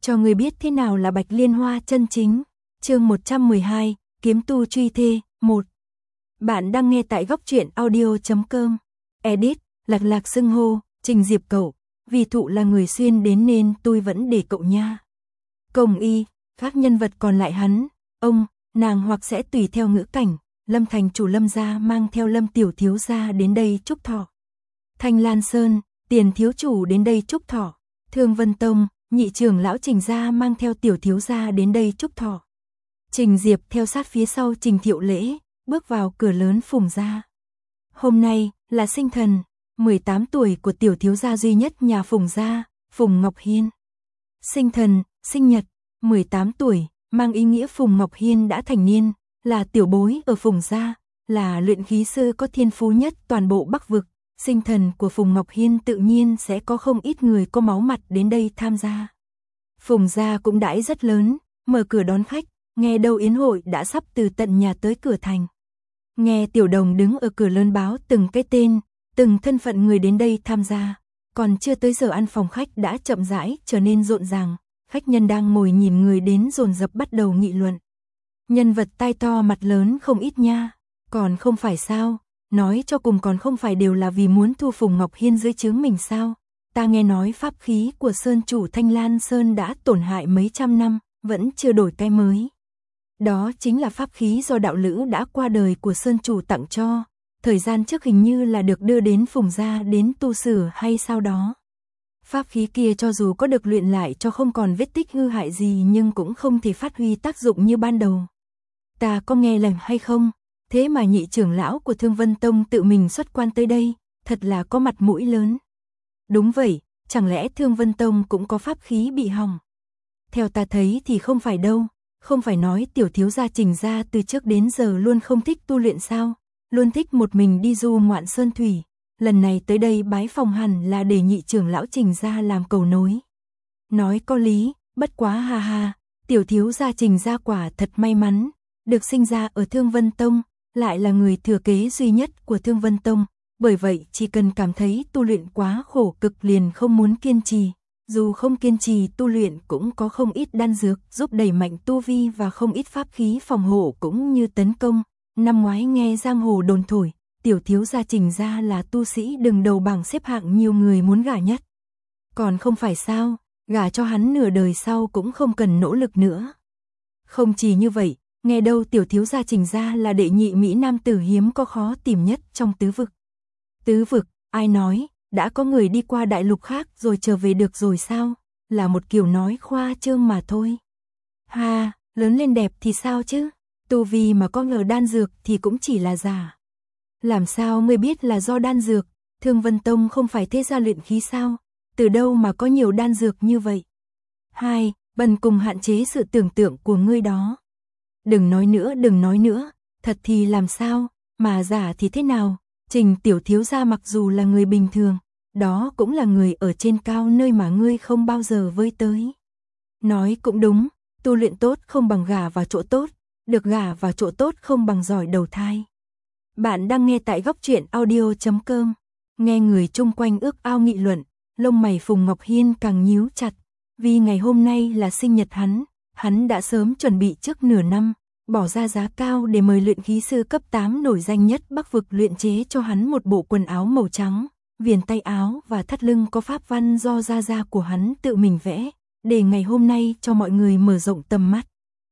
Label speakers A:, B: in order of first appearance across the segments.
A: cho ngươi biết thế nào là Bạch Liên Hoa chân chính. Chương 112, kiếm tu truy thê, 1. Bạn đang nghe tại goctruyện.audio.com. Edit, lạc lạc xưng hô, Trình Diệp cậu, vì thụ là người xuyên đến nên tôi vẫn để cậu nha. Công y, các nhân vật còn lại hắn, ông, nàng hoặc sẽ tùy theo ngữ cảnh, Lâm thành chủ Lâm gia mang theo Lâm tiểu thiếu gia đến đây chúc thọ. Thanh Lan Sơn, Tiền thiếu chủ đến đây chúc thọ. Thương Vân Tông, nhị trưởng lão Trình gia mang theo tiểu thiếu gia đến đây chúc thọ. Trình Diệp theo sát phía sau Trình Thiệu Lễ, bước vào cửa lớn Phùng gia. Hôm nay là sinh thần 18 tuổi của tiểu thiếu gia duy nhất nhà Phùng gia, Phùng Ngọc Hiên. Sinh thần, sinh nhật 18 tuổi, mang ý nghĩa Phùng Ngọc Hiên đã thành niên, là tiểu bối ở Phùng gia, là luyện khí sư có thiên phú nhất toàn bộ Bắc vực. Sinh thần của Phùng Ngọc Hiên tự nhiên sẽ có không ít người có máu mặt đến đây tham gia. Phùng gia cũng đãi rất lớn, mở cửa đón khách, nghe đâu yến hội đã sắp từ tận nhà tới cửa thành. Nghe Tiểu Đồng đứng ở cửa lớn báo từng cái tên, từng thân phận người đến đây tham gia, còn chưa tới giờ ăn phòng khách đã chậm rãi trở nên rộn ràng, khách nhân đang ngồi nhìn người đến dồn dập bắt đầu nghị luận. Nhân vật tai to mặt lớn không ít nha, còn không phải sao? Nói cho cùng còn không phải đều là vì muốn thu Phùng Ngọc Hiên dưới trướng mình sao? Ta nghe nói pháp khí của Sơn chủ Thanh Lan Sơn đã tổn hại mấy trăm năm, vẫn chưa đổi cái mới. Đó chính là pháp khí do đạo lữ đã qua đời của Sơn chủ tặng cho, thời gian trước hình như là được đưa đến Phùng gia đến tu sửa hay sao đó. Pháp khí kia cho dù có được luyện lại cho không còn vết tích hư hại gì nhưng cũng không thể phát huy tác dụng như ban đầu. Ta có nghe lầm hay không? Thế mà nhị trưởng lão của Thương Vân Tông tự mình xuất quan tới đây, thật là có mặt mũi lớn. Đúng vậy, chẳng lẽ Thương Vân Tông cũng có pháp khí bị hỏng? Theo ta thấy thì không phải đâu, không phải nói tiểu thiếu gia Trình gia từ trước đến giờ luôn không thích tu luyện sao, luôn thích một mình đi du ngoạn sơn thủy, lần này tới đây bái phòng hẳn là để nhị trưởng lão Trình gia làm cầu nối. Nói có lý, bất quá ha ha, tiểu thiếu gia Trình gia quả thật may mắn, được sinh ra ở Thương Vân Tông, lại là người thừa kế duy nhất của Thương Vân Tông, bởi vậy chỉ cần cảm thấy tu luyện quá khổ cực liền không muốn kiên trì, dù không kiên trì tu luyện cũng có không ít đan dược giúp đẩy mạnh tu vi và không ít pháp khí phòng hộ cũng như tấn công. Năm ngoái nghe giang hồ đồn thổi, tiểu thiếu gia Trình gia là tu sĩ đứng đầu bảng xếp hạng nhiều người muốn gả nhất. Còn không phải sao, gả cho hắn nửa đời sau cũng không cần nỗ lực nữa. Không chỉ như vậy, nghe đâu tiểu thiếu gia Trình gia là đệ nhị mỹ nam tử hiếm có khó tìm nhất trong tứ vực. Tứ vực, ai nói, đã có người đi qua đại lục khác rồi trở về được rồi sao? Là một kiểu nói khoa trương mà thôi. Ha, lớn lên đẹp thì sao chứ? Tu vi mà có ngờ đan dược thì cũng chỉ là giả. Làm sao ngươi biết là do đan dược? Thương Vân Tông không phải thế gia luyện khí sao? Từ đâu mà có nhiều đan dược như vậy? Hai, bần cùng hạn chế sự tưởng tượng của ngươi đó. Đừng nói nữa, thật thì làm sao, mà giả thì thế nào? Trình tiểu thiếu gia mặc dù là người bình thường, đó cũng là người ở trên cao nơi mà ngươi không bao giờ với tới. Nói cũng đúng, tu luyện tốt không bằng gả vào chỗ tốt, được gả vào chỗ tốt không bằng giỏi đầu thai. Bạn đang nghe tại goctruyện.audio.com, nghe người chung quanh ước ao nghị luận, lông mày Phùng Ngọc Hiên càng nhíu chặt, vì ngày hôm nay là sinh nhật hắn đã sớm chuẩn bị trước nửa năm, bỏ ra giá cao để mời luyện khí sư cấp 8 nổi danh nhất Bắc vực luyện chế cho hắn một bộ quần áo màu trắng, viền tay áo và thắt lưng có pháp văn do gia gia của hắn tự mình vẽ, để ngày hôm nay cho mọi người mở rộng tầm mắt.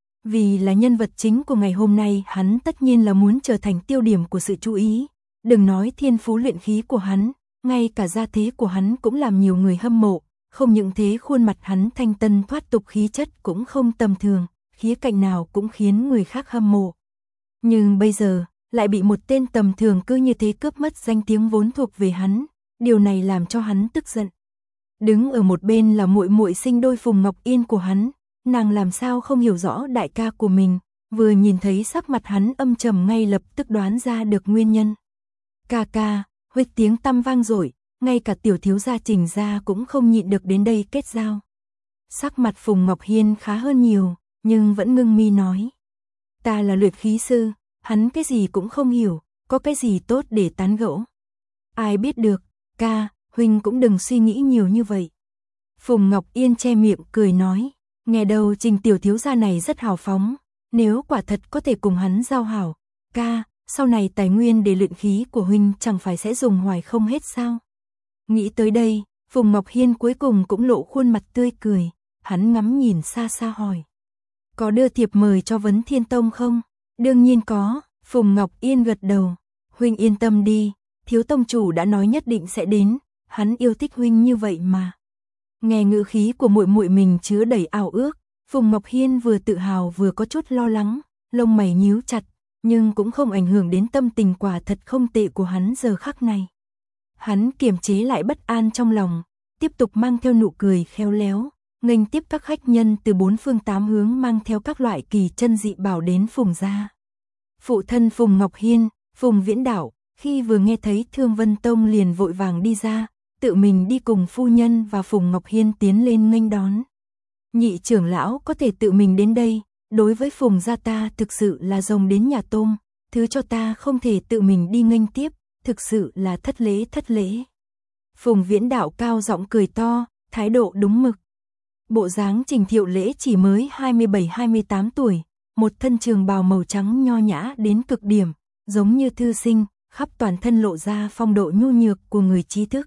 A: Vì là nhân vật chính của ngày hôm nay, hắn tất nhiên là muốn trở thành tiêu điểm của sự chú ý. Đừng nói thiên phú luyện khí của hắn, ngay cả gia thế của hắn cũng làm nhiều người hâm mộ. Không những thế khuôn mặt hắn thanh tân thoát tục, khí chất cũng không tầm thường, khía cạnh nào cũng khiến người khác hâm mộ. Nhưng bây giờ, lại bị một tên tầm thường cứ như thế cướp mất danh tiếng vốn thuộc về hắn, điều này làm cho hắn tức giận. Đứng ở một bên là muội muội sinh đôi Phùng Ngọc Yên của hắn, nàng làm sao không hiểu rõ đại ca của mình, vừa nhìn thấy sắc mặt hắn âm trầm ngay lập tức đoán ra được nguyên nhân. Ca ca, huých tiếng tăm vang dội, ngay cả tiểu thiếu gia Trình gia cũng không nhịn được đến đây kết giao. Sắc mặt Phùng Ngọc Hiên khá hơn nhiều, nhưng vẫn ngưng mi nói. Ta là luyện khí sư, hắn cái gì cũng không hiểu, có cái gì tốt để tán gẫu. Ai biết được, ca, huynh cũng đừng suy nghĩ nhiều như vậy. Phùng Ngọc Yên che miệng cười nói, Nghe đầu Trình tiểu thiếu gia này rất hào phóng, nếu quả thật có thể cùng hắn giao hảo, ca, sau này tài nguyên để luyện khí của huynh chẳng phải sẽ dùng hoài không hết sao? Nghĩ tới đây, Phùng Ngọc Hiên cuối cùng cũng lộ khuôn mặt tươi cười, hắn ngắm nhìn xa xa hỏi. Có đưa thiệp mời cho Vấn Thiên Tông không? Đương nhiên có, Phùng Ngọc Yên gật đầu. Huynh yên tâm đi, thiếu tông chủ đã nói nhất định sẽ đến, hắn yêu thích huynh như vậy mà. Nghe ngữ khí của muội muội mình chứa đầy ao ước, Phùng Ngọc Hiên vừa tự hào vừa có chút lo lắng, lông mày nhíu chặt, nhưng cũng không ảnh hưởng đến tâm tình quả thật không tệ của hắn giờ khắc này. Hắn kiềm chế lại bất an trong lòng, tiếp tục mang theo nụ cười khéo léo, nghênh tiếp các khách nhân từ bốn phương tám hướng mang theo các loại kỳ chân dị bảo đến Phùng gia. Phụ thân Phùng Ngọc Hiên, Phùng Viễn Đạo, khi vừa nghe thấy Thương Vân Tông liền vội vàng đi ra, tự mình đi cùng phu nhân và Phùng Ngọc Hiên tiến lên nghênh đón. Nhị trưởng lão có thể tự mình đến đây, đối với Phùng gia ta thực sự là rồng đến nhà tôm, thứ cho ta không thể tự mình đi nghênh tiếp, thực sự là thất lễ. Phùng Viễn Đạo cao giọng cười to, thái độ đúng mực. Bộ dáng Trình Thiệu Lễ chỉ mới 27-28 tuổi, một thân trường bào màu trắng nho nhã đến cực điểm, giống như thư sinh, khắp toàn thân lộ ra phong độ nhu nhược của người trí thức.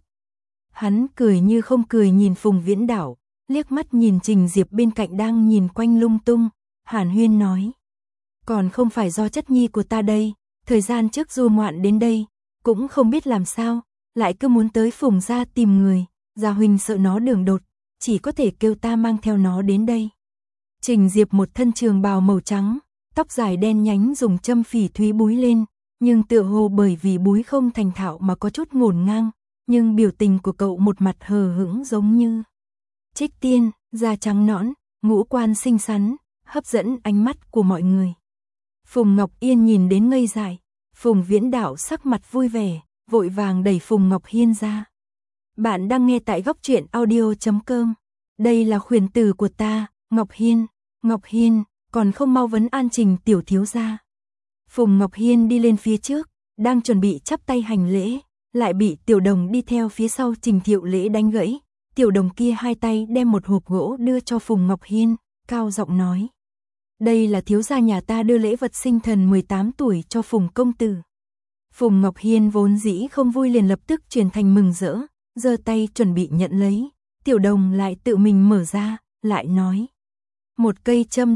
A: Hắn cười như không cười nhìn Phùng Viễn Đạo, liếc mắt nhìn Trình Diệp bên cạnh đang nhìn quanh lung tung, hàn huyên nói. Còn không phải do chất nhi của ta đây, thời gian trước du ngoạn đến đây, cũng không biết làm sao, lại cứ muốn tới Phùng gia tìm người, gia huynh sợ nó đường đột, chỉ có thể kêu ta mang theo nó đến đây. Trình Diệp một thân trường bào màu trắng, tóc dài đen nhánh dùng châm phỉ thúy búi lên, nhưng tựa hồ bởi vì búi không thành thạo mà có chút ngổn ngang, nhưng biểu tình của cậu một mặt hờ hững giống như trích tiên, da trắng nõn, ngũ quan xinh xắn, hấp dẫn ánh mắt của mọi người. Phùng Ngọc Yên nhìn đến ngây dại, Phùng Viễn Đạo sắc mặt vui vẻ, vội vàng đẩy Phùng Ngọc Hiên ra. Bạn đang nghe tại góc truyện audio.com. Đây là khuyển tử của ta, Ngọc Hiên, còn không mau vấn an Trình tiểu thiếu gia. Phùng Ngọc Hiên đi lên phía trước, đang chuẩn bị chắp tay hành lễ, lại bị Tiểu Đồng đi theo phía sau Trình Thiệu Lễ đánh gãy. Tiểu Đồng kia hai tay đem một hộp gỗ đưa cho Phùng Ngọc Hiên, cao giọng nói. Đây là thiếu gia nhà ta đưa lễ vật sinh thần 18 tuổi cho Phùng công tử. Phùng Ngọc Hiên vốn dĩ không vui liền lập tức chuyển thành mừng rỡ, giơ tay chuẩn bị nhận lấy. Tiểu Đồng lại tự mình mở ra, lại nói. Một cây châm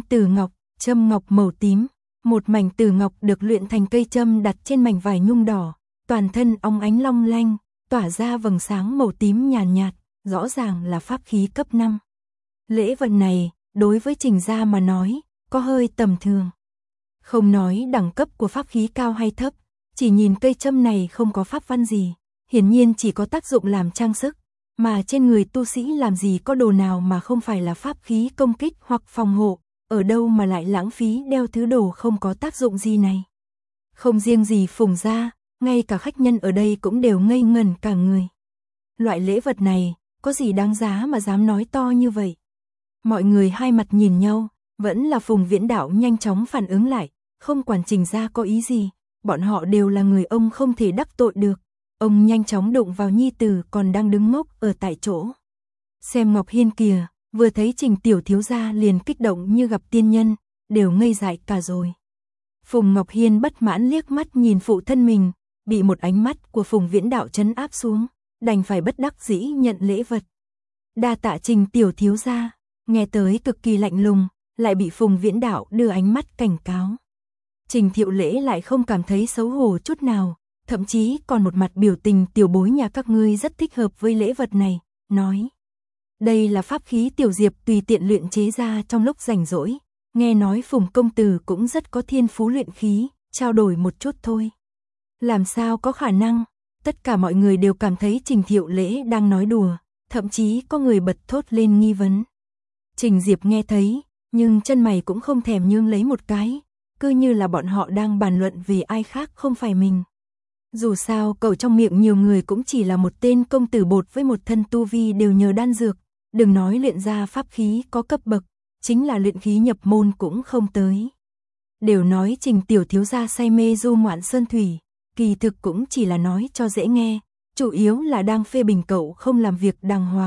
A: ngọc màu tím, một mảnh tử ngọc được luyện thành cây châm đặt trên mảnh vải nhung đỏ, toàn thân óng ánh long lanh, tỏa ra vầng sáng màu tím nhàn nhạt, rõ ràng là pháp khí cấp 5. Lễ vật này, đối với Trình gia mà nói, có hơi tầm thường. Không nói đẳng cấp của pháp khí cao hay thấp, chỉ nhìn cây châm này không có pháp văn gì, hiển nhiên chỉ có tác dụng làm trang sức, mà trên người tu sĩ làm gì có đồ nào mà không phải là pháp khí công kích hoặc phòng hộ, ở đâu mà lại lãng phí đeo thứ đồ không có tác dụng gì này. Không riêng gì Phùng gia, ngay cả khách nhân ở đây cũng đều ngây ngẩn cả người. Loại lễ vật này, có gì đáng giá mà dám nói to như vậy? Mọi người hai mặt nhìn nhau, vẫn là Phùng Viễn Đạo nhanh chóng phản ứng lại, không quản Trình gia có ý gì, bọn họ đều là người ông không thể đắc tội được. Ông nhanh chóng đụng vào nhi tử còn đang đứng ngốc ở tại chỗ. Xem Ngọc Hiên kìa, vừa thấy Trình tiểu thiếu gia liền kích động như gặp tiên nhân, đều ngây dại cả rồi. Phùng Ngọc Hiên bất mãn liếc mắt nhìn phụ thân mình, bị một ánh mắt của Phùng Viễn Đạo trấn áp xuống, đành phải bất đắc dĩ nhận lễ vật. Đa tạ Trình tiểu thiếu gia, nghe tới cực kỳ lạnh lùng, lại bị Phùng Viễn Đạo đưa ánh mắt cảnh cáo. Trình Thiệu Lễ lại không cảm thấy xấu hổ chút nào, thậm chí còn một mặt biểu tình tiểu bối nhà các ngươi rất thích hợp với lễ vật này, nói. Đây là pháp khí Tiểu Diệp tùy tiện luyện chế ra trong lúc rảnh rỗi, nghe nói Phùng công tử cũng rất có thiên phú luyện khí, trao đổi một chút thôi. Làm sao có khả năng, tất cả mọi người đều cảm thấy Trình Thiệu Lễ đang nói đùa, thậm chí có người bật thốt lên nghi vấn. Trình Diệp nghe thấy, nhưng chân mày cũng không thèm nhướng lấy một cái, cứ như là bọn họ đang bàn luận về ai khác không phải mình. Dù sao cậu trong miệng nhiều người cũng chỉ là một tên công tử bột với một thân tu vi đều nhờ đan dược, đừng nói luyện ra pháp khí có cấp bậc, chính là luyện khí nhập môn cũng không tới. Đều nói Trình tiểu thiếu gia say mê du ngoạn sơn thủy, kỳ thực cũng chỉ là nói cho dễ nghe, chủ yếu là đang phê bình cậu không làm việc đàng hoàng,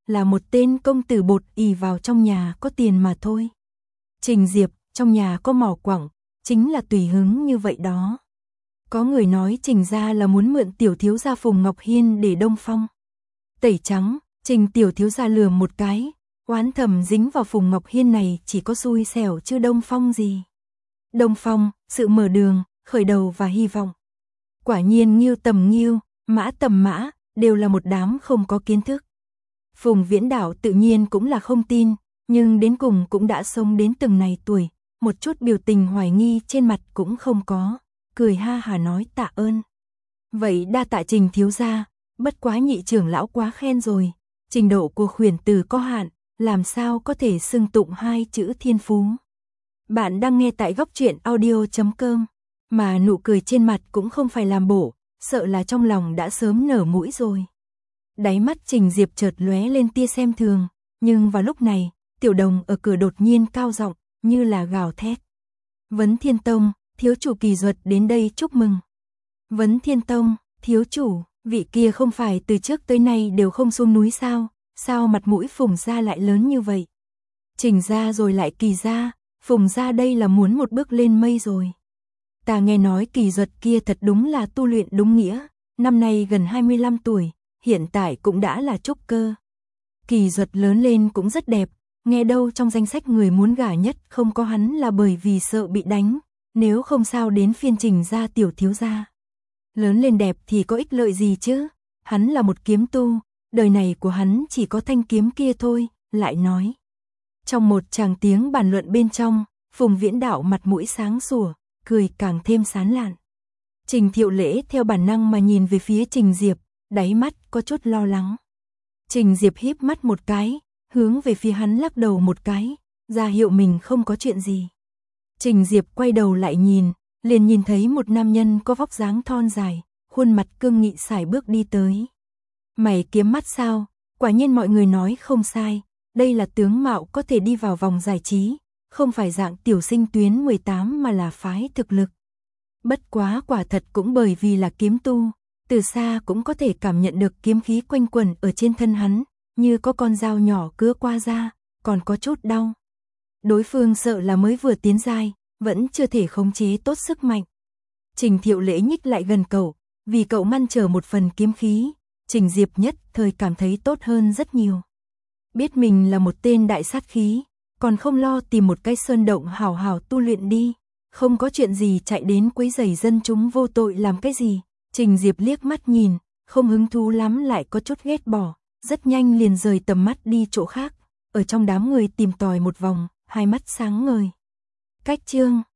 A: là một tên công tử bột ì vào trong nhà có tiền mà thôi. Trình Diệp, trong nhà có mỏ quặng, chính là tùy hứng như vậy đó. Có người nói Trình gia là muốn mượn tiểu thiếu gia Phùng Ngọc Hiên để Đông Phong tẩy trắng, Trình tiểu thiếu gia lừa một cái, oán thầm dính vào Phùng Ngọc Hiên này chỉ có xui xẻo chứ Đông Phong gì. Đông Phong, sự mở đường, khởi đầu và hy vọng. Quả nhiên Ngưu tầm Ngưu, Mã tầm Mã, đều là một đám không có kiến thức. Phùng Viễn Đảo tự nhiên cũng là không tin, nhưng đến cùng cũng đã sống đến từng này tuổi, một chút biểu tình hoài nghi trên mặt cũng không có, cười ha hả nói tạ ơn. Vậy đa tạ Trình thiếu gia, bất quá nhị trưởng lão quá khen rồi, trình độ của khuyển tử có hạn, làm sao có thể xưng tụng hai chữ thiên phú. Bạn đang nghe tại góc truyện audio.com, mà nụ cười trên mặt cũng không phải làm bộ, sợ là trong lòng đã sớm nở mũi rồi. Đáy mắt Trình Diệp chợt lóe lên tia xem thường, nhưng vào lúc này, Tiểu Đồng ở cửa đột nhiên cao giọng, như là gào thét. Vấn Thiên Tông, thiếu chủ Kỳ Duật đến đây chúc mừng. Vấn Thiên Tông, thiếu chủ, vị kia không phải từ trước tới nay đều không xuống núi sao, sao mặt mũi Phùng gia lại lớn như vậy? Trình gia rồi lại Kỳ gia, Phùng gia đây là muốn một bước lên mây rồi. Ta nghe nói Kỳ Duật kia thật đúng là tu luyện đúng nghĩa, năm nay gần 25 tuổi, hiện tại cũng đã là trúc cơ. Kỳ Duật lớn lên cũng rất đẹp, nghe đâu trong danh sách người muốn gả nhất không có hắn là bởi vì sợ bị đánh, nếu không sao đến phiên Trình gia tiểu thiếu gia. Lớn lên đẹp thì có ích lợi gì chứ, hắn là một kiếm tu, đời này của hắn chỉ có thanh kiếm kia thôi, lại nói. Trong một tràng tiếng bàn luận bên trong, Phùng Viễn Đạo mặt mũi sáng sủa, cười càng thêm sán lạn. Trình Thiệu Lễ theo bản năng mà nhìn về phía Trình Diệp, đáy mắt có chút lo lắng. Trình Diệp híp mắt một cái, hướng về phía hắn lắc đầu một cái, ra hiệu mình không có chuyện gì. Trình Diệp quay đầu lại nhìn, liền nhìn thấy một nam nhân có vóc dáng thon dài, khuôn mặt cương nghị sải bước đi tới. Mày kiếm mắt sao? Quả nhiên mọi người nói không sai, đây là tướng mạo có thể đi vào vòng giải trí, không phải dạng tiểu sinh tuyến 18 mà là phái thực lực. Bất quá quả thật cũng bởi vì là kiếm tu, từ xa cũng có thể cảm nhận được kiếm khí quanh quẩn ở trên thân hắn, như có con dao nhỏ cứa qua da, còn có chút đau. Đối phương sợ là mới vừa tiến giai, vẫn chưa thể khống chế tốt sức mạnh. Trình Thiệu Lễ nhích lại gần cậu, vì cậu ngăn trở một phần kiếm khí, Trình Diệp nhất thời cảm thấy tốt hơn rất nhiều. Biết mình là một tên đại sát khí, còn không lo tìm một cái sơn động hảo hảo tu luyện đi, không có chuyện gì chạy đến quấy rầy dân chúng vô tội làm cái gì. Trình Diệp liếc mắt nhìn, không hứng thú lắm lại có chút ghét bỏ, rất nhanh liền rời tầm mắt đi chỗ khác, ở trong đám người tìm tòi một vòng, hai mắt sáng ngời. Cách chương